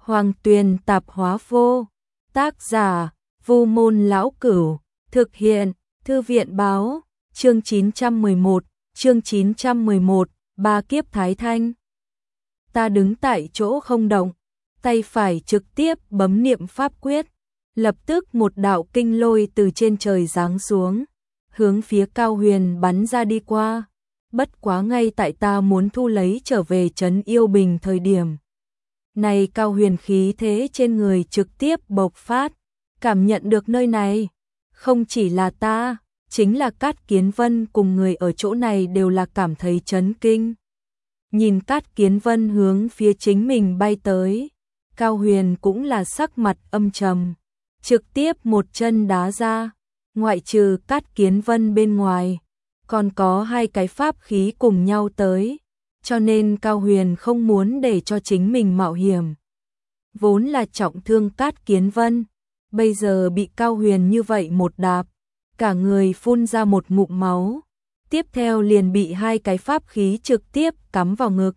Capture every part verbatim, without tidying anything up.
Hoàng Tuyền Tạp Hóa Vô. Tác giả Vu Môn Lão Cửu. Thực hiện Thư viện Báo. Chương chín trăm mười một. Chương chín trăm mười một. Ba kiếp Thái Thanh. Ta đứng tại chỗ không động, tay phải trực tiếp bấm niệm pháp quyết, lập tức một đạo kinh lôi từ trên trời giáng xuống, hướng phía Cao Huyền bắn ra đi qua. Bất quá ngay tại ta muốn thu lấy trở về trấn Yêu Bình thời điểm này, Cao Huyền khí thế trên người trực tiếp bộc phát, cảm nhận được nơi này không chỉ là ta, chính là Cát Kiến Vân cùng người ở chỗ này đều là cảm thấy chấn kinh. Nhìn Cát Kiến Vân hướng phía chính mình bay tới, Cao Huyền cũng là sắc mặt âm trầm, trực tiếp một chân đá ra. Ngoại trừ Cát Kiến Vân bên ngoài, còn có hai cái pháp khí cùng nhau tới, cho nên Cao Huyền không muốn để cho chính mình mạo hiểm. Vốn là trọng thương Cát Kiến Vân, bây giờ bị Cao Huyền như vậy một đạp, cả người phun ra một ngụm máu, tiếp theo liền bị hai cái pháp khí trực tiếp cắm vào ngực.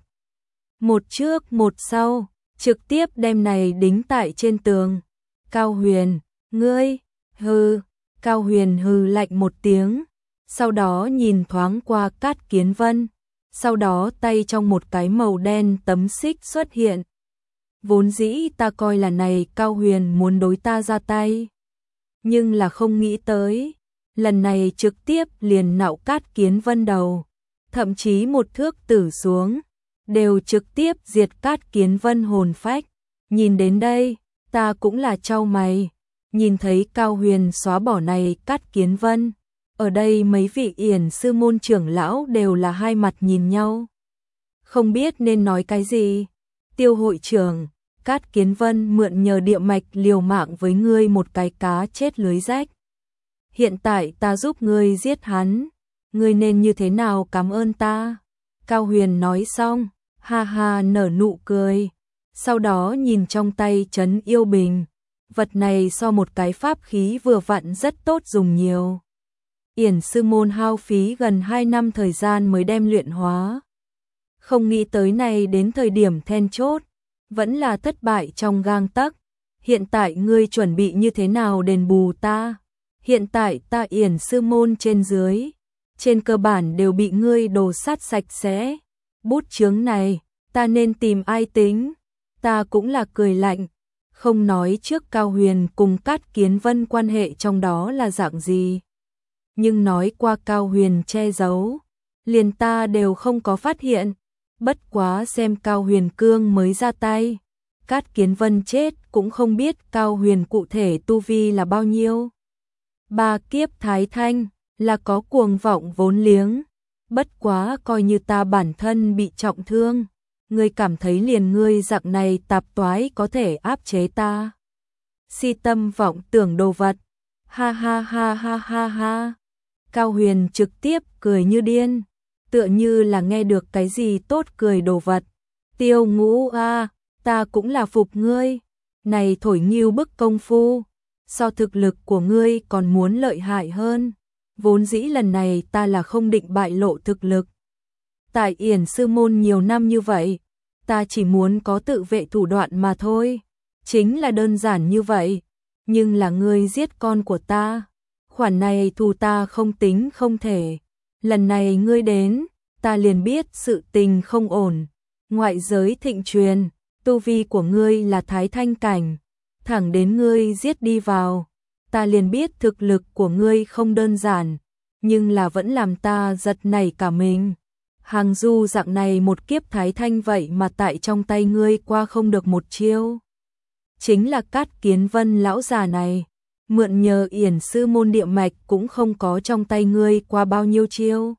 Một trước một sau, trực tiếp đem này đính tại trên tường. Cao Huyền, ngươi, hừ, Cao Huyền hừ lạnh một tiếng, sau đó nhìn thoáng qua Cát Kiến Vân, sau đó tay trong một cái màu đen tấm xích xuất hiện. Vốn dĩ ta coi là này Cao Huyền muốn đối ta ra tay, nhưng là không nghĩ tới, lần này trực tiếp liền nạo Cát Kiến Vân đầu, thậm chí một thước tử xuống, đều trực tiếp diệt Cát Kiến Vân hồn phách. Nhìn đến đây, ta cũng là chau mày, nhìn thấy Cao Huyền xóa bỏ này Cát Kiến Vân, ở đây mấy vị Yển sư môn trưởng lão đều là hai mặt nhìn nhau, không biết nên nói cái gì. Tiêu hội trưởng, Cát Kiến Vân mượn nhờ địa mạch liều mạng với ngươi một cái cá chết lưới rách. Hiện tại ta giúp ngươi giết hắn, ngươi nên như thế nào cảm ơn ta? Cao Huyền nói xong, ha ha nở nụ cười, sau đó nhìn trong tay trấn Yêu Bình, vật này so một cái pháp khí vừa vặn rất tốt dùng nhiều. Yển sư môn hao phí gần hai năm thời gian mới đem luyện hóa, không nghĩ tới này đến thời điểm then chốt, vẫn là thất bại trong gang tấc. Hiện tại ngươi chuẩn bị như thế nào đền bù ta? Hiện tại ta Yển sư môn trên dưới, trên cơ bản đều bị ngươi đồ sát sạch sẽ. Bút chướng này, ta nên tìm ai tính? Ta cũng là cười lạnh, không nói trước Cao Huyền cùng Cát Kiến Vân quan hệ trong đó là dạng gì, nhưng nói qua Cao Huyền che giấu, liền ta đều không có phát hiện. Bất quá xem Cao Huyền cương mới ra tay, Cát Kiến Vân chết cũng không biết Cao Huyền cụ thể tu vi là bao nhiêu. Ba kiếp Thái Thanh là có cuồng vọng vốn liếng, bất quá coi như ta bản thân bị trọng thương, ngươi cảm thấy liền ngươi dạng này tạp toái có thể áp chế ta? Si tâm vọng tưởng đồ vật. Ha ha ha ha ha ha. Cao Huyền trực tiếp cười như điên, tựa như là nghe được cái gì tốt cười đồ vật. Tiêu Ngũ a, ta cũng là phục ngươi, này thổi nghiêu bức công phu, so thực lực của ngươi còn muốn lợi hại hơn. Vốn dĩ lần này ta là không định bại lộ thực lực. Tại Yển sư môn nhiều năm như vậy, ta chỉ muốn có tự vệ thủ đoạn mà thôi, chính là đơn giản như vậy. Nhưng là ngươi giết con của ta, khoản này thù ta không tính không thể. Lần này ngươi đến, ta liền biết sự tình không ổn. Ngoại giới thịnh truyền, tu vi của ngươi là Thái Thanh cảnh, thẳng đến ngươi giết đi vào, ta liền biết thực lực của ngươi không đơn giản, nhưng là vẫn làm ta giật nảy cả mình. Hàng du dạng này một kiếp Thái Thanh vậy mà tại trong tay ngươi qua không được một chiêu. Chính là Cát Kiến Vân lão già này, mượn nhờ Yển sư môn địa mạch cũng không có trong tay ngươi qua bao nhiêu chiêu.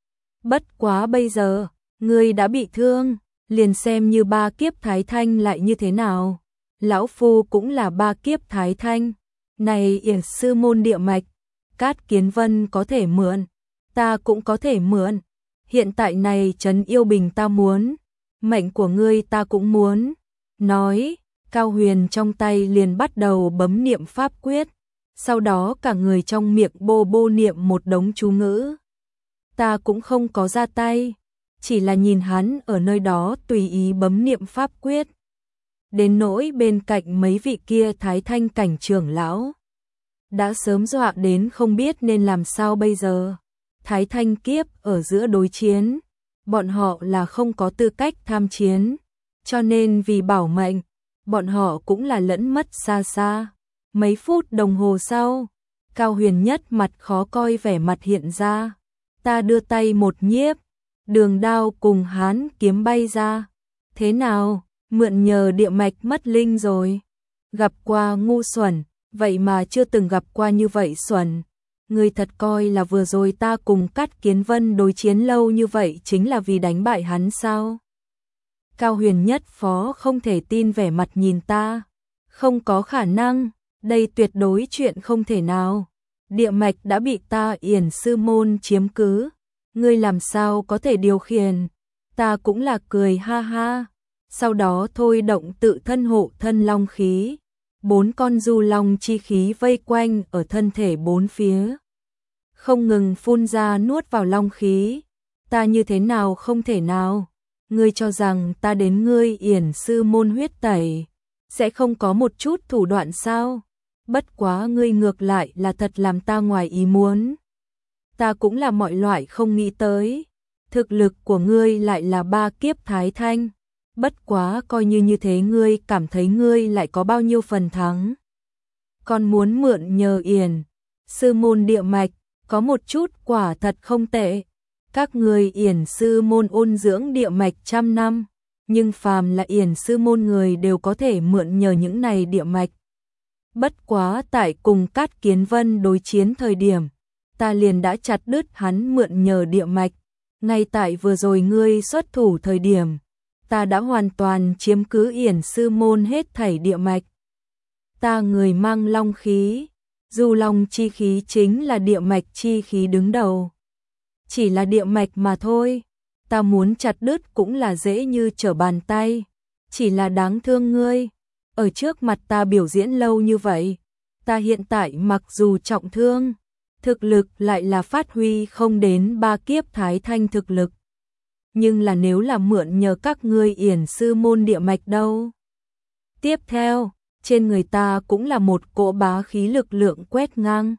Bất quá bây giờ, ngươi đã bị thương, liền xem như ba kiếp Thái Thanh lại như thế nào. Lão phu cũng là ba kiếp Thái Thanh, này Yển sư môn địa mạch, Cát Kiến Vân có thể mượn, ta cũng có thể mượn. Hiện tại này trấn Yêu Bình ta muốn, mệnh của ngươi ta cũng muốn. Nói, Cao Huyền trong tay liền bắt đầu bấm niệm pháp quyết, sau đó cả người trong miệng bô bô niệm một đống chú ngữ. Ta cũng không có ra tay, chỉ là nhìn hắn ở nơi đó tùy ý bấm niệm pháp quyết. đến nỗi bên cạnh mấy vị kia Thái Thanh cảnh trưởng lão đã sớm dọa đến không biết nên làm sao bây giờ. Thái Thanh kiếp ở giữa đối chiến, bọn họ là không có tư cách tham chiến, cho nên vì bảo mệnh, bọn họ cũng là lẫn mất xa xa. Mấy phút đồng hồ sau, Cao Huyền Nhất mặt khó coi vẻ mặt hiện ra. Ta đưa tay một nhiếp, đường đao cùng hán kiếm bay ra. Thế nào, mượn nhờ địa mạch mất linh rồi. Gặp qua ngu xuẩn, vậy mà chưa từng gặp qua như vậy xuẩn. Ngươi thật coi là vừa rồi ta cùng Cát Kiến Vân đối chiến lâu như vậy chính là vì đánh bại hắn sao? Cao Huyền Nhất phó không thể tin vẻ mặt nhìn ta. Không có khả năng, đây tuyệt đối chuyện không thể nào. Địa mạch đã bị ta Yển sư môn chiếm cứ, ngươi làm sao có thể điều khiển? Ta cũng là cười ha ha. Sau đó thôi động tự thân hộ thân long khí. Bốn con du long chi khí vây quanh ở thân thể bốn phía, không ngừng phun ra nuốt vào long khí. Ta như thế nào không thể nào? Ngươi cho rằng ta đến ngươi Yển sư môn huyết tẩy sẽ không có một chút thủ đoạn sao? Bất quá ngươi ngược lại là thật làm ta ngoài ý muốn. Ta cũng là mọi loại không nghĩ tới, thực lực của ngươi lại là ba kiếp Thái Thanh. Bất quá coi như như thế ngươi cảm thấy ngươi lại có bao nhiêu phần thắng? Còn muốn mượn nhờ Yển sư môn địa mạch, có một chút quả thật không tệ. Các người Yển sư môn ôn dưỡng địa mạch trăm năm, nhưng phàm là Yển sư môn người đều có thể mượn nhờ những này địa mạch. Bất quá tại cùng Cát Kiến Vân đối chiến thời điểm, ta liền đã chặt đứt hắn mượn nhờ địa mạch. Ngay tại vừa rồi ngươi xuất thủ thời điểm, ta đã hoàn toàn chiếm cứ Yển sư môn hết thảy địa mạch. Ta người mang long khí, dù long chi khí chính là địa mạch chi khí đứng đầu. Chỉ là địa mạch mà thôi, ta muốn chặt đứt cũng là dễ như trở bàn tay. Chỉ là đáng thương ngươi, ở trước mặt ta biểu diễn lâu như vậy, ta hiện tại mặc dù trọng thương, thực lực lại là phát huy không đến ba kiếp Thái Thanh thực lực. Nhưng là nếu là mượn nhờ các ngươi Yển sư môn địa mạch đâu. Tiếp theo, trên người ta cũng là một cỗ bá khí lực lượng quét ngang.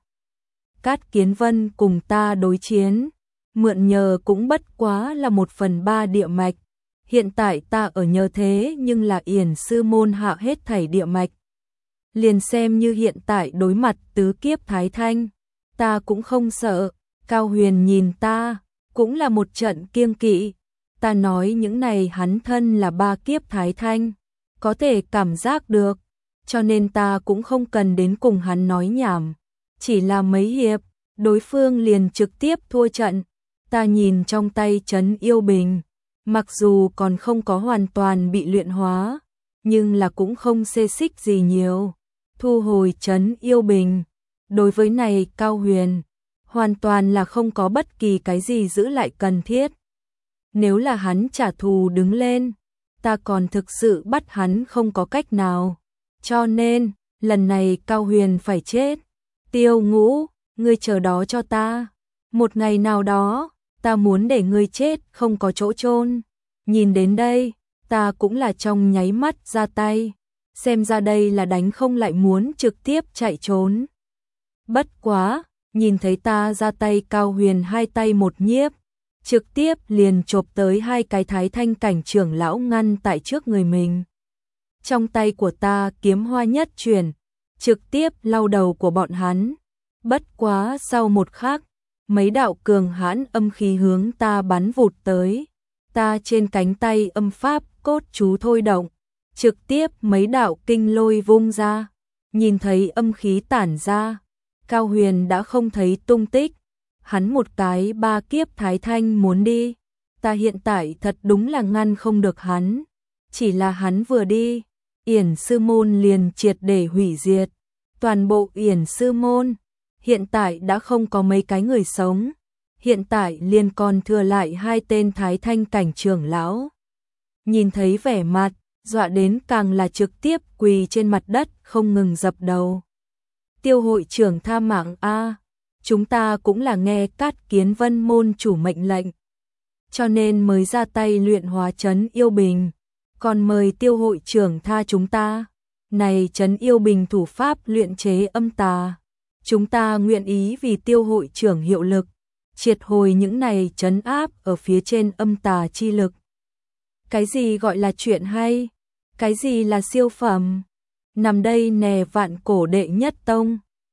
Cát Kiến Vân cùng ta đối chiến, mượn nhờ cũng bất quá là một phần ba địa mạch. Hiện tại ta ở nhờ thế nhưng là Yển sư môn hạ hết thảy địa mạch. Liền xem như hiện tại đối mặt tứ kiếp Thái Thanh, ta cũng không sợ. Cao Huyền nhìn ta, cũng là một trận kiêng kỵ. Ta nói những này hắn thân là ba kiếp Thái Thanh, có thể cảm giác được, cho nên ta cũng không cần đến cùng hắn nói nhảm. Chỉ là mấy hiệp, đối phương liền trực tiếp thua trận. Ta nhìn trong tay Trấn Yêu Bình, mặc dù còn không có hoàn toàn bị luyện hóa, nhưng là cũng không xê xích gì nhiều. Thu hồi Trấn Yêu Bình, đối với này Cao Huyền, hoàn toàn là không có bất kỳ cái gì giữ lại cần thiết. Nếu là hắn trả thù đứng lên, ta còn thực sự bắt hắn không có cách nào. Cho nên, lần này Cao Huyền phải chết. Tiêu Ngũ, ngươi chờ đó cho ta. Một ngày nào đó, ta muốn để ngươi chết không có chỗ chôn. Nhìn đến đây, ta cũng là trong nháy mắt ra tay. Xem ra đây là đánh không lại muốn trực tiếp chạy trốn. Bất quá, nhìn thấy ta ra tay Cao Huyền hai tay một nhiếp, trực tiếp liền chộp tới hai cái Thái Thanh cảnh trưởng lão ngăn tại trước người mình. Trong tay của ta kiếm hoa nhất chuyển, trực tiếp lau đầu của bọn hắn. Bất quá sau một khắc, mấy đạo cường hãn âm khí hướng ta bắn vụt tới. Ta trên cánh tay âm pháp cốt chú thôi động, trực tiếp mấy đạo kinh lôi vung ra. Nhìn thấy âm khí tản ra, Cao Huyền đã không thấy tung tích. Hắn một cái ba kiếp Thái Thanh muốn đi, ta hiện tại thật đúng là ngăn không được hắn. Chỉ là hắn vừa đi, Yển sư môn liền triệt để hủy diệt. Toàn bộ Yển sư môn hiện tại đã không có mấy cái người sống. Hiện tại liền còn thừa lại hai tên Thái Thanh cảnh trưởng lão. Nhìn thấy vẻ mặt, dọa đến càng là trực tiếp quỳ trên mặt đất không ngừng dập đầu. Tiêu hội trưởng tha mạng a, chúng ta cũng là nghe Cát Kiến Vân môn chủ mệnh lệnh, cho nên mới ra tay luyện hóa Trấn Yêu Bình. còn mời Tiêu hội trưởng tha chúng ta. Này trấn yêu bình thủ pháp luyện chế âm tà, chúng ta nguyện ý vì Tiêu hội trưởng hiệu lực, triệt hồi những này trấn áp ở phía trên âm tà chi lực. Cái gì gọi là chuyện hay? Cái gì là siêu phẩm? Nằm đây nè vạn cổ đệ nhất tông.